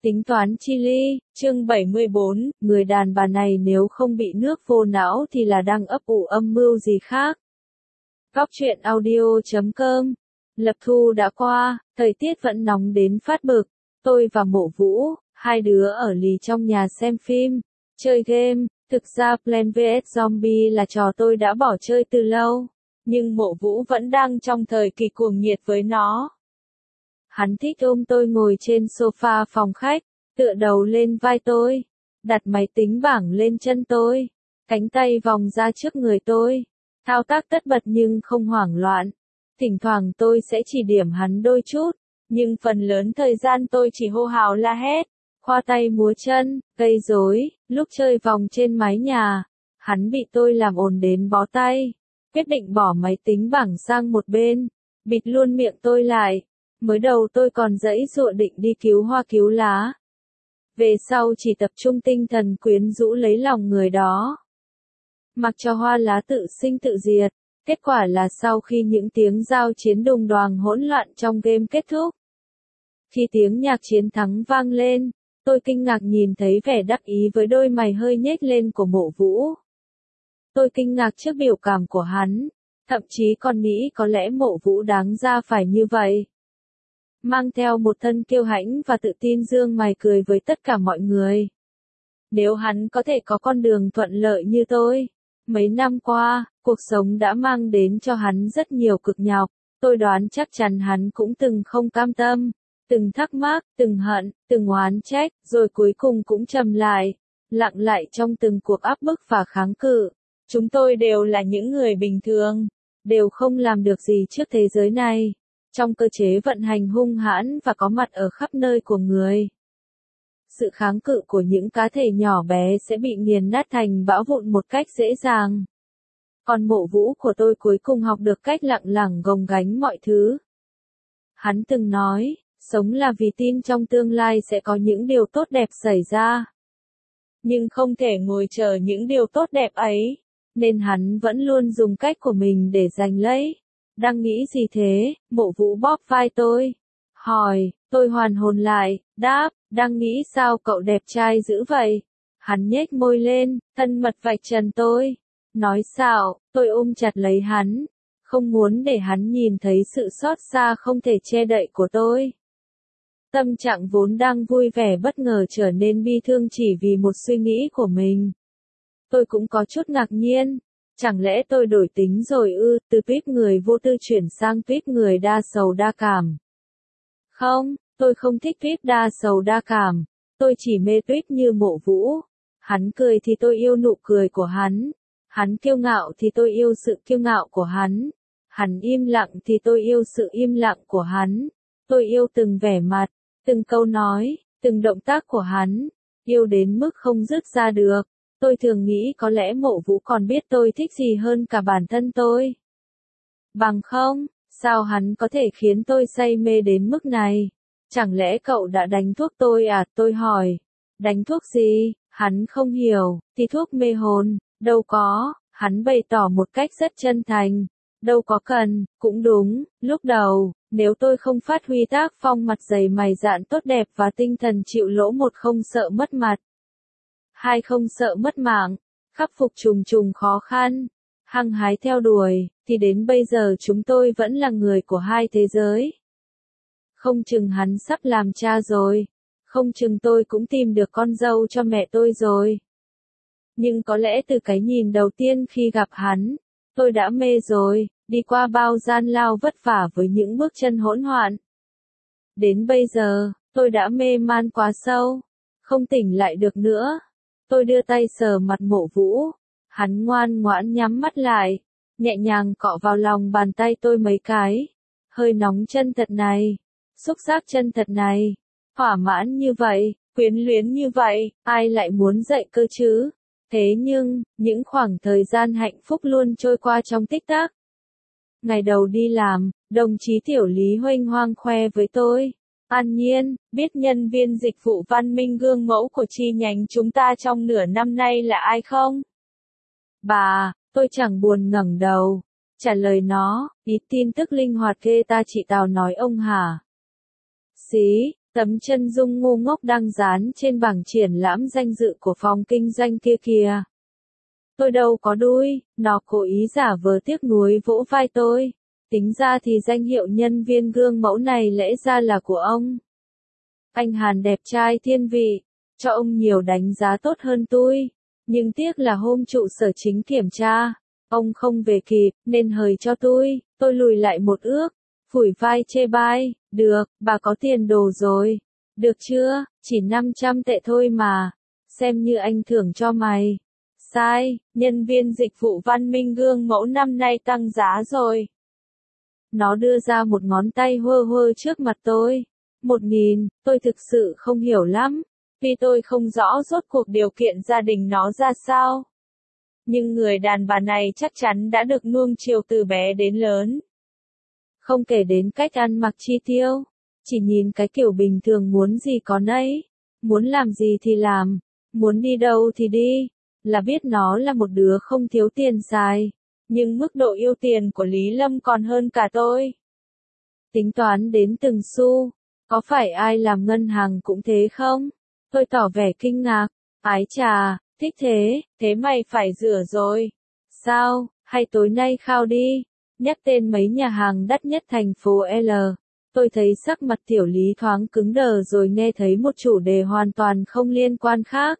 Tính toán chi ly, chương 74, người đàn bà này nếu không bị nước vô não thì là đang ấp ủ âm mưu gì khác. Góc truyện audio.com. Lập thu đã qua, thời tiết vẫn nóng đến phát bực. Tôi và Mộ Vũ, hai đứa ở lì trong nhà xem phim, chơi game. Thực ra Plants vs Zombie là trò tôi đã bỏ chơi từ lâu, nhưng Mộ Vũ vẫn đang trong thời kỳ cuồng nhiệt với nó. Hắn thích ôm tôi ngồi trên sofa phòng khách, tựa đầu lên vai tôi, đặt máy tính bảng lên chân tôi, cánh tay vòng ra trước người tôi, thao tác tất bật nhưng không hoảng loạn. Thỉnh thoảng tôi sẽ chỉ điểm hắn đôi chút, nhưng phần lớn thời gian tôi chỉ hô hào la hét, khoa tay múa chân, gây rối. Lúc chơi vòng trên mái nhà, hắn bị tôi làm ồn đến bó tay, quyết định bỏ máy tính bảng sang một bên, bịt luôn miệng tôi lại. Mới đầu tôi còn giãy giụa định đi cứu hoa cứu lá. Về sau chỉ tập trung tinh thần quyến rũ lấy lòng người đó. Mặc cho hoa lá tự sinh tự diệt. Kết quả là sau khi những tiếng giao chiến đùng đoàng hỗn loạn trong game kết thúc, khi tiếng nhạc chiến thắng vang lên, tôi kinh ngạc nhìn thấy vẻ đắc ý với đôi mày hơi nhếch lên của Mộ Vũ. Tôi kinh ngạc trước biểu cảm của hắn, thậm chí còn nghĩ có lẽ Mộ Vũ đáng ra phải như vậy. Mang theo một thân kiêu hãnh và tự tin dương mày cười với tất cả mọi người. Nếu hắn có thể có con đường thuận lợi như tôi, mấy năm qua, cuộc sống đã mang đến cho hắn rất nhiều cực nhọc, tôi đoán chắc chắn hắn cũng từng không cam tâm, từng thắc mắc, từng hận, từng oán trách, rồi cuối cùng cũng trầm lại, lặng lại trong từng cuộc áp bức và kháng cự. Chúng tôi đều là những người bình thường, đều không làm được gì trước thế giới này, trong cơ chế vận hành hung hãn và có mặt ở khắp nơi của người. Sự kháng cự của những cá thể nhỏ bé sẽ bị nghiền nát thành bão vụn một cách dễ dàng. Còn Mộ Vũ của tôi cuối cùng học được cách lặng lặng gồng gánh mọi thứ. Hắn từng nói, sống là vì tin trong tương lai sẽ có những điều tốt đẹp xảy ra. Nhưng không thể ngồi chờ những điều tốt đẹp ấy, nên hắn vẫn luôn dùng cách của mình để giành lấy. Đang nghĩ gì thế? Mộ Vũ bóp vai tôi, hỏi, tôi hoàn hồn lại, đáp, đang nghĩ sao cậu đẹp trai dữ vậy? Hắn nhếch môi lên, thân mật vạch trần tôi. Nói xạo, tôi ôm chặt lấy hắn, không muốn để hắn nhìn thấy sự xót xa không thể che đậy của tôi. Tâm trạng vốn đang vui vẻ bất ngờ trở nên bi thương chỉ vì một suy nghĩ của mình. Tôi cũng có chút ngạc nhiên. Chẳng lẽ tôi đổi tính rồi ư, từ tuýp người vô tư chuyển sang tuýp người đa sầu đa cảm? Không, tôi không thích tuýp đa sầu đa cảm, tôi chỉ mê tuýp như Mộ Vũ. Hắn cười thì tôi yêu nụ cười của hắn, hắn kiêu ngạo thì tôi yêu sự kiêu ngạo của hắn, hắn im lặng thì tôi yêu sự im lặng của hắn, tôi yêu từng vẻ mặt, từng câu nói, từng động tác của hắn, yêu đến mức không dứt ra được. Tôi thường nghĩ có lẽ Mộ Vũ còn biết tôi thích gì hơn cả bản thân tôi. Bằng không, sao hắn có thể khiến tôi say mê đến mức này? Chẳng lẽ cậu đã đánh thuốc tôi à? Tôi hỏi. Đánh thuốc gì? Hắn không hiểu. Thì thuốc mê hồn. Đâu có. Hắn bày tỏ một cách rất chân thành. Đâu có cần. Cũng đúng. Lúc đầu, nếu tôi không phát huy tác phong mặt dày mày dạn tốt đẹp và tinh thần chịu lỗ, một không sợ mất mặt, hai không sợ mất mạng, khắc phục trùng trùng khó khăn, hăng hái theo đuổi, thì đến bây giờ chúng tôi vẫn là người của hai thế giới. Không chừng hắn sắp làm cha rồi, không chừng tôi cũng tìm được con dâu cho mẹ tôi rồi. Nhưng có lẽ từ cái nhìn đầu tiên khi gặp hắn, tôi đã mê rồi, đi qua bao gian lao vất vả với những bước chân hỗn loạn. Đến bây giờ, tôi đã mê man quá sâu, không tỉnh lại được nữa. Tôi đưa tay sờ mặt Mộ Vũ, hắn ngoan ngoãn nhắm mắt lại, nhẹ nhàng cọ vào lòng bàn tay tôi mấy cái. Hơi nóng chân thật này, xúc giác chân thật này, thỏa mãn như vậy, quyến luyến như vậy, ai lại muốn dậy cơ chứ? Thế nhưng, những khoảng thời gian hạnh phúc luôn trôi qua trong tích tắc. Ngày đầu đi làm, đồng chí Tiểu Lý huênh hoang khoe với tôi. An Nhiên, biết nhân viên dịch vụ văn minh gương mẫu của chi nhánh chúng ta trong nửa năm nay là ai không? Bà, tôi chẳng buồn ngẩng đầu. Trả lời nó, ít tin tức linh hoạt ghê ta, chị Tào nói ông hả? Xí, Tấm chân dung ngu ngốc đang dán trên bảng triển lãm danh dự của phòng kinh doanh kia kìa. Tôi đâu có đuôi, nó cố ý giả vờ tiếc nuối vỗ vai tôi. Tính ra thì danh hiệu nhân viên gương mẫu này lẽ ra là của ông. Anh Hàn đẹp trai thiên vị, cho ông nhiều đánh giá tốt hơn tôi. Nhưng tiếc là hôm trụ sở chính kiểm tra, ông không về kịp, nên hời cho tôi lùi lại một ước. Phủi vai chê bai, được, bà có tiền đồ rồi. Được chưa, chỉ 500 tệ thôi mà. Xem như anh thưởng cho mày. Sai, nhân viên dịch vụ văn minh gương mẫu năm nay tăng giá rồi. Nó đưa ra một ngón tay hơ hơ trước mặt tôi. 1.000, tôi thực sự không hiểu lắm. Vì tôi không rõ rốt cuộc điều kiện gia đình nó ra sao. Nhưng người đàn bà này chắc chắn đã được nuông chiều từ bé đến lớn. Không kể đến cách ăn mặc chi tiêu, chỉ nhìn cái kiểu bình thường muốn gì có nấy, muốn làm gì thì làm, muốn đi đâu thì đi, là biết nó là một đứa không thiếu tiền xài, nhưng mức độ yêu tiền của Lý Lâm còn hơn cả tôi. Tính toán đến từng xu, có phải ai làm ngân hàng cũng thế không? Tôi tỏ vẻ kinh ngạc, ái chà, thích thế, thế mày phải rửa rồi. Sao, hay tối nay khao đi? Nhắc tên mấy nhà hàng đắt nhất thành phố L. Tôi thấy sắc mặt tiểu Lý thoáng cứng đờ rồi nghe thấy một chủ đề hoàn toàn không liên quan khác.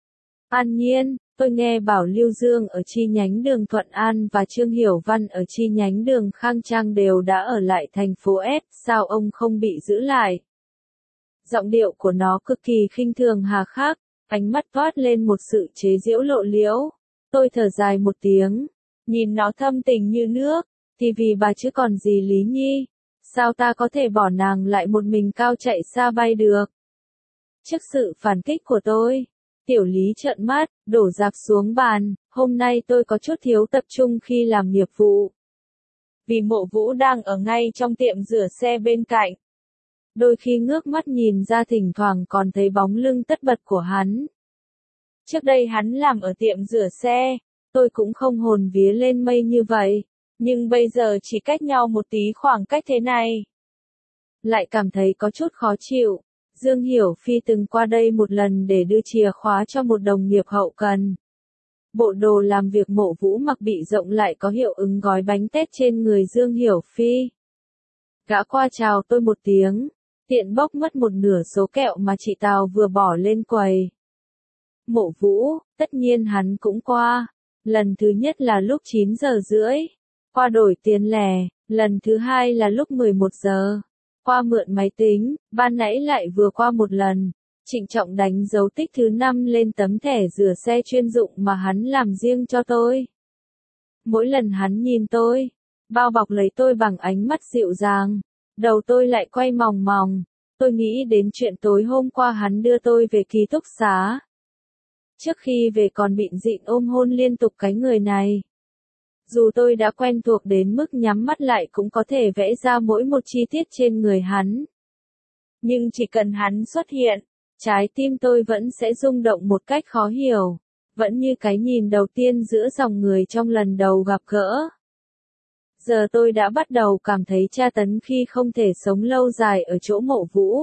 An nhiên, tôi nghe bảo Lưu Dương ở chi nhánh đường Thuận An và Trương Hiểu Văn ở chi nhánh đường Khang Trang đều đã ở lại thành phố S, sao ông không bị giữ lại? Giọng điệu của nó cực kỳ khinh thường hà khắc, ánh mắt toát lên một sự chế giễu lộ liễu. Tôi thở dài một tiếng, nhìn nó thâm tình như nước. Thì vì bà chứ còn gì Lý Nhi, sao ta có thể bỏ nàng lại một mình cao chạy xa bay được? Trước sự phản kích của tôi, tiểu Lý trợn mắt, đổ rạp xuống bàn, hôm nay tôi có chút thiếu tập trung khi làm nghiệp vụ. Vì Mộ Vũ đang ở ngay trong tiệm rửa xe bên cạnh. Đôi khi ngước mắt nhìn ra thỉnh thoảng còn thấy bóng lưng tất bật của hắn. Trước đây hắn làm ở tiệm rửa xe, tôi cũng không hồn vía lên mây như vậy. Nhưng bây giờ chỉ cách nhau một tí khoảng cách thế này. Lại cảm thấy có chút khó chịu. Dương Hiểu Phi từng qua đây một lần để đưa chìa khóa cho một đồng nghiệp hậu cần. Bộ đồ làm việc Mộ Vũ mặc bị rộng lại có hiệu ứng gói bánh tét trên người Dương Hiểu Phi. Gã qua chào tôi một tiếng, tiện bốc mất một nửa số kẹo mà chị Tào vừa bỏ lên quầy. Mộ Vũ, tất nhiên hắn cũng qua. Lần thứ nhất là lúc 9 giờ rưỡi. Qua đổi tiền lẻ, lần thứ hai là lúc 11 giờ. Qua mượn máy tính, ban nãy lại vừa qua một lần. Trịnh trọng đánh dấu tích thứ 5 lên tấm thẻ rửa xe chuyên dụng mà hắn làm riêng cho tôi. Mỗi lần hắn nhìn tôi, bao bọc lấy tôi bằng ánh mắt dịu dàng, đầu tôi lại quay mòng mòng. Tôi nghĩ đến chuyện tối hôm qua hắn đưa tôi về ký túc xá. Trước khi về còn bịn rịn ôm hôn liên tục cái người này. Dù tôi đã quen thuộc đến mức nhắm mắt lại cũng có thể vẽ ra mỗi một chi tiết trên người hắn. Nhưng chỉ cần hắn xuất hiện, trái tim tôi vẫn sẽ rung động một cách khó hiểu. Vẫn như cái nhìn đầu tiên giữa dòng người trong lần đầu gặp gỡ. Giờ tôi đã bắt đầu cảm thấy tra tấn khi không thể sống lâu dài ở chỗ Mộ Vũ.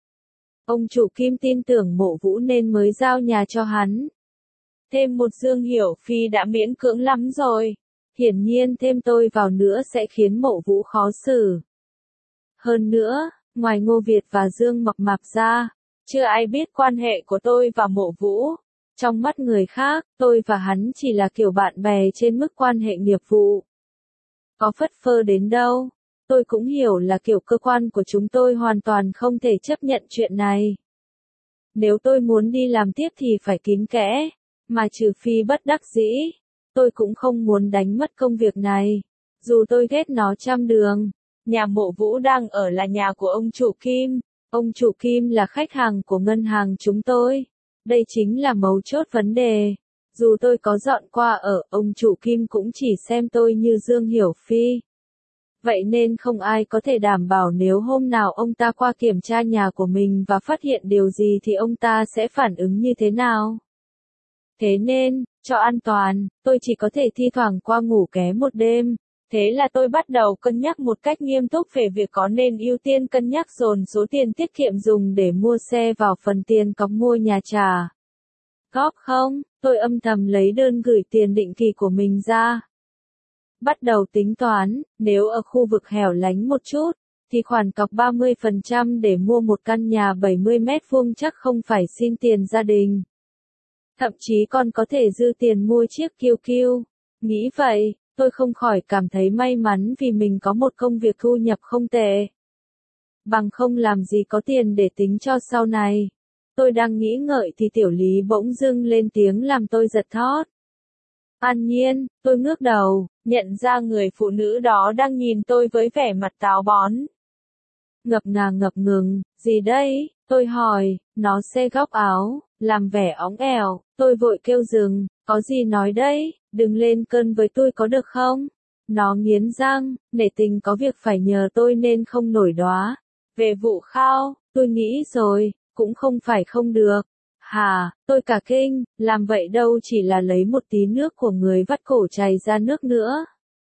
Ông chủ Kim tin tưởng Mộ Vũ nên mới giao nhà cho hắn. Thêm một Dương Hiểu Phi đã miễn cưỡng lắm rồi. Hiển nhiên thêm tôi vào nữa sẽ khiến Mộ Vũ khó xử. Hơn nữa, ngoài Ngô Việt và Dương Mập Mạp ra, chưa ai biết quan hệ của tôi và Mộ Vũ. Trong mắt người khác, tôi và hắn chỉ là kiểu bạn bè trên mức quan hệ nghiệp vụ. Có phất phơ đến đâu, tôi cũng hiểu là kiểu cơ quan của chúng tôi hoàn toàn không thể chấp nhận chuyện này. Nếu tôi muốn đi làm tiếp thì phải kín kẽ, mà trừ phi bất đắc dĩ. Tôi cũng không muốn đánh mất công việc này, dù tôi ghét nó trăm đường. Nhà Mộ Vũ đang ở là nhà của ông chủ Kim. Ông chủ Kim là khách hàng của ngân hàng chúng tôi. Đây chính là mấu chốt vấn đề. Dù tôi có dọn qua ở, ông chủ Kim cũng chỉ xem tôi như Dương Hiểu Phi. Vậy nên không ai có thể đảm bảo nếu hôm nào ông ta qua kiểm tra nhà của mình và phát hiện điều gì thì ông ta sẽ phản ứng như thế nào. Thế nên, cho an toàn, tôi chỉ có thể thi thoảng qua ngủ ké một đêm. Thế là tôi bắt đầu cân nhắc một cách nghiêm túc về việc có nên ưu tiên cân nhắc dồn số tiền tiết kiệm dùng để mua xe vào phần tiền cọc mua nhà trả góp không. Tôi âm thầm lấy đơn gửi tiền định kỳ của mình ra. Bắt đầu tính toán, nếu ở khu vực hẻo lánh một chút, thì khoản cọc 30% để mua một căn nhà 70 mét vuông chắc không phải xin tiền gia đình. Thậm chí còn có thể dư tiền mua chiếc QQ. Nghĩ vậy, tôi không khỏi cảm thấy may mắn vì mình có một công việc thu nhập không tệ. Bằng không làm gì có tiền để tính cho sau này. Tôi đang nghĩ ngợi thì Tiểu Lý bỗng dưng lên tiếng làm tôi giật thót. An Nhiên, tôi ngước đầu, nhận ra người phụ nữ đó đang nhìn tôi với vẻ mặt táo bón. Ngập ngàng ngập ngừng, gì đây? Tôi hỏi, nó xê góc áo, làm vẻ óng ẻo, tôi vội kêu dừng, có gì nói đấy, đừng lên cơn với tôi có được không? Nó nghiến răng, nể tình có việc phải nhờ tôi nên không nổi đoá. Về vụ khao, tôi nghĩ rồi, cũng không phải không được. Hà, tôi cả kinh, làm vậy đâu chỉ là lấy một tí nước của người vắt cổ chảy ra nước nữa.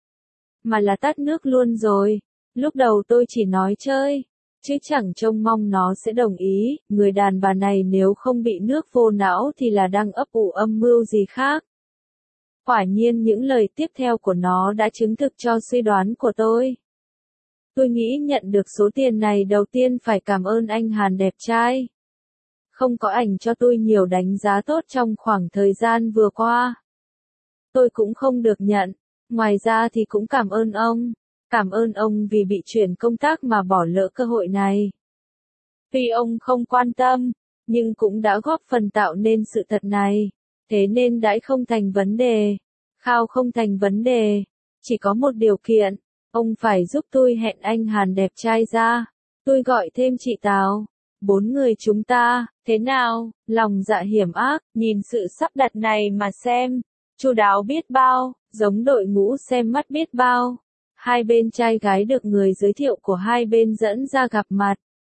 Mà là tắt nước luôn rồi. Lúc đầu tôi chỉ nói chơi, chứ chẳng trông mong nó sẽ đồng ý, người đàn bà này nếu không bị nước vô não thì là đang ấp ủ âm mưu gì khác. Quả nhiên những lời tiếp theo của nó đã chứng thực cho suy đoán của tôi. Tôi nghĩ nhận được số tiền này đầu tiên phải cảm ơn anh Hàn đẹp trai. Không có ảnh cho tôi nhiều đánh giá tốt trong khoảng thời gian vừa qua. Tôi cũng không được nhận. Ngoài ra thì cũng cảm ơn ông. Cảm ơn ông vì bị chuyển công tác mà bỏ lỡ cơ hội này. Tuy ông không quan tâm, nhưng cũng đã góp phần tạo nên sự thật này. Thế nên đãi không thành vấn đề. Khao không thành vấn đề. Chỉ có một điều kiện. Ông phải giúp tôi hẹn anh Hàn đẹp trai ra. Tôi gọi thêm chị Tào. 4 người chúng ta, thế nào? Lòng dạ hiểm ác, nhìn sự sắp đặt này mà xem. Chu đáo biết bao, giống đội ngũ xem mắt biết bao. Hai bên trai gái được người giới thiệu của hai bên dẫn ra gặp mặt.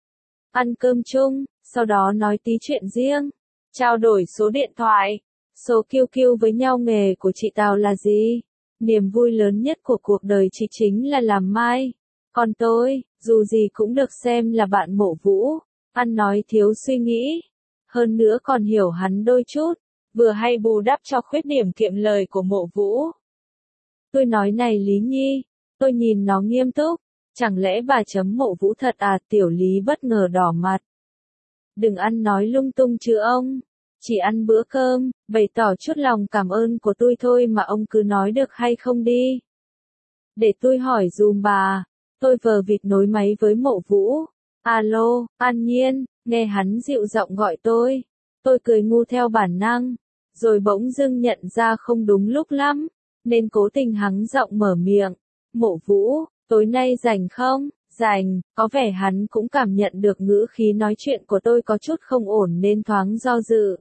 Ăn cơm chung, sau đó nói tí chuyện riêng. Trao đổi số điện thoại, số QQ với nhau. Nghề của chị Tào là gì? Niềm vui lớn nhất của cuộc đời chị chính là làm mai. Còn tôi, dù gì cũng được xem là bạn Mộ Vũ. Ăn nói thiếu suy nghĩ. Hơn nữa còn hiểu hắn đôi chút. Vừa hay bù đắp cho khuyết điểm kiệm lời của Mộ Vũ. Tôi nói này Lý Nhi. Tôi nhìn nó nghiêm túc. Chẳng lẽ bà chấm Mộ Vũ thật à? Tiểu Lý bất ngờ đỏ mặt. Đừng ăn nói lung tung chứ ông. Chỉ ăn bữa cơm, bày tỏ chút lòng cảm ơn của tôi thôi mà ông cứ nói được hay không đi. Để tôi hỏi dùm bà. Tôi vờ vịt nối máy với Mộ Vũ. Alo, An Nhiên, nghe hắn dịu giọng gọi tôi. Tôi cười ngu theo bản năng. Rồi bỗng dưng nhận ra không đúng lúc lắm. Nên cố tình hắng giọng mở miệng. Mộ Vũ, tối nay rảnh không? Rảnh, có vẻ hắn cũng cảm nhận được ngữ khí nói chuyện của tôi có chút không ổn nên thoáng do dự.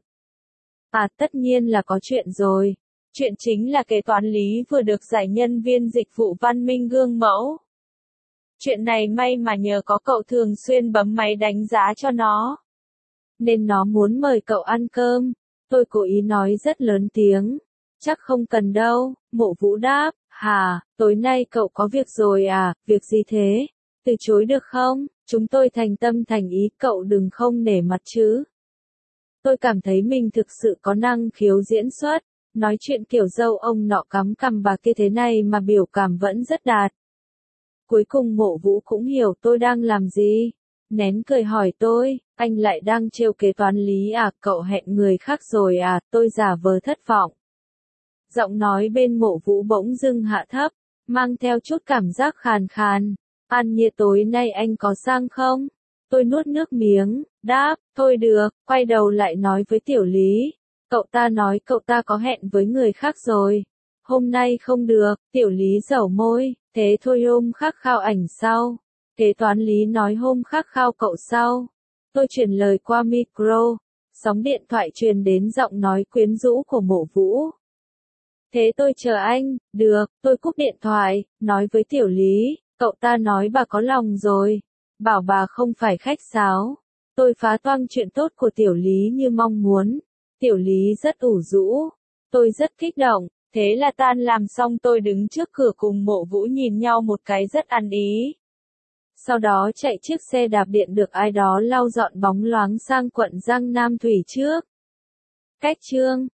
À tất nhiên là có chuyện rồi. Chuyện chính là kế toán Lý vừa được giải nhân viên dịch vụ văn minh gương mẫu. Chuyện này may mà nhờ có cậu thường xuyên bấm máy đánh giá cho nó. Nên nó muốn mời cậu ăn cơm. Tôi cố ý nói rất lớn tiếng. Chắc không cần đâu, Mộ Vũ đáp. Hà, tối nay cậu có việc rồi à? Việc gì thế? Từ chối được không? Chúng tôi thành tâm thành ý, cậu đừng không nể mặt chứ. Tôi cảm thấy mình thực sự có năng khiếu diễn xuất. Nói chuyện kiểu dâu ông nọ cắm cằm bà kia thế này mà biểu cảm vẫn rất đạt. Cuối cùng Mộ Vũ cũng hiểu tôi đang làm gì. Nén cười hỏi tôi, anh lại đang trêu kế toán Lý à? Cậu hẹn người khác rồi à? Tôi giả vờ thất vọng. Giọng nói bên Mộ Vũ bỗng dưng hạ thấp, mang theo chút cảm giác khàn khàn. An Nhiên tối nay anh có sang không? Tôi nuốt nước miếng, đáp, thôi được, quay đầu lại nói với Tiểu Lý. Cậu ta nói cậu ta có hẹn với người khác rồi. Hôm nay không được, Tiểu Lý dẩu môi, thế thôi hôm khác khao ảnh sau. Kế toán Lý nói hôm khác khao cậu sau. Tôi truyền lời qua micro, sóng điện thoại truyền đến giọng nói quyến rũ của Mộ Vũ. Thế tôi chờ anh, được, tôi cúp điện thoại, nói với Tiểu Lý, cậu ta nói bà có lòng rồi, bảo bà không phải khách sáo. Tôi phá toang chuyện tốt của Tiểu Lý như mong muốn. Tiểu Lý rất ủ rũ, tôi rất kích động, Thế là tan làm xong tôi đứng trước cửa cùng Mộ Vũ nhìn nhau một cái rất ăn ý. Sau đó chạy chiếc xe đạp điện được ai đó lau dọn bóng loáng sang quận Giang Nam Thủy trước. Cách chương